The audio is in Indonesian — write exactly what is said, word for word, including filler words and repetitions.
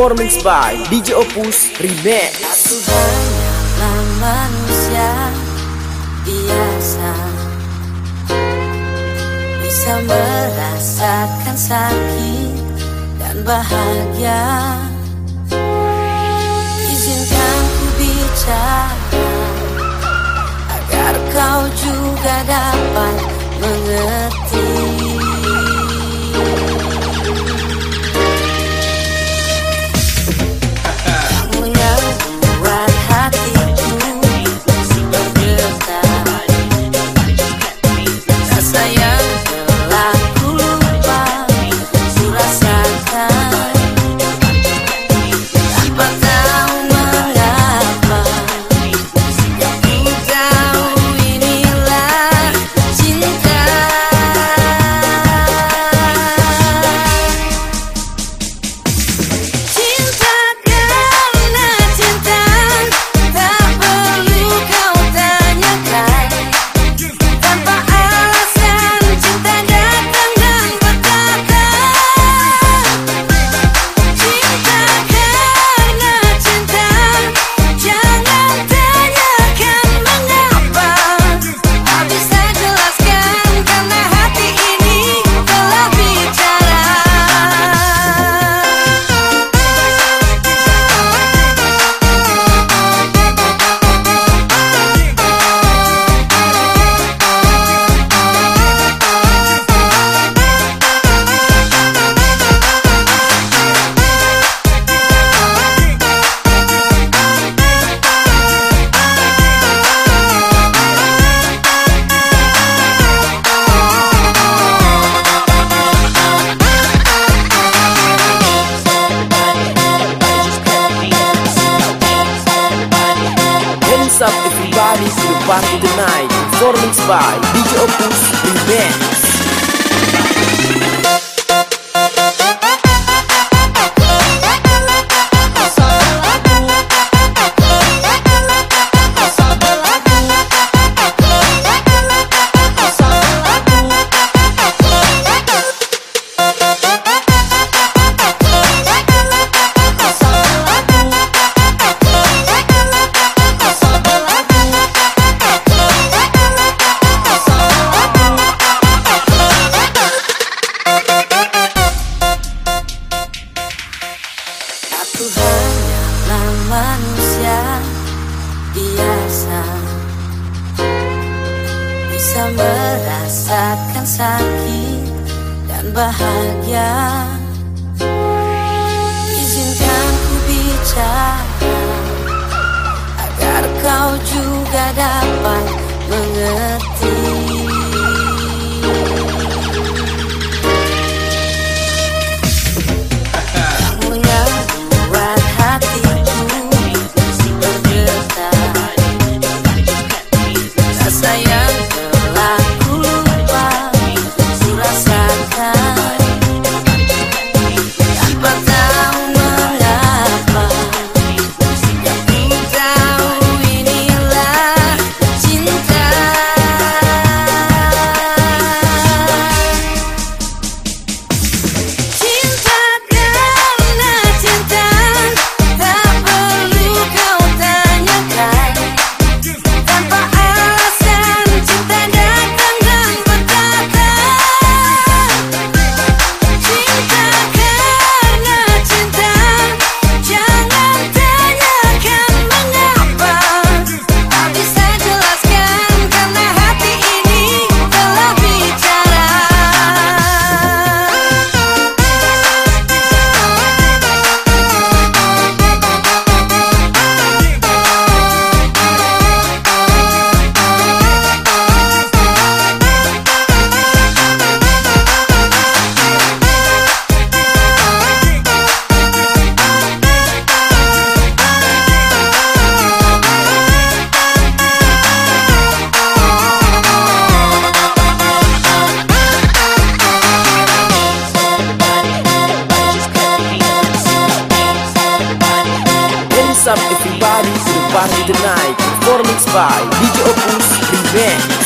performance by D J Opus Remix. Aku hanyalah manusia biasa, bisa merasakan sakit dan bahagia. Izinkan ku bicara agar kau juga dapat mengerti. Kamu yang buat hatiku bergetar, rasa yang telah ku lupa ku rasakan, tanpa tahu mengapa. Ku tahu inilah cinta. Up everybody to the party tonight, performance by D J Opus Remix. Aku hanyalah manusia biasa, bisa merasakan sakit dan bahagia. Izinkan ku bicara agar kau juga dapat mengerti. Up everybody to the party tonight, performance by D J Opus Remix.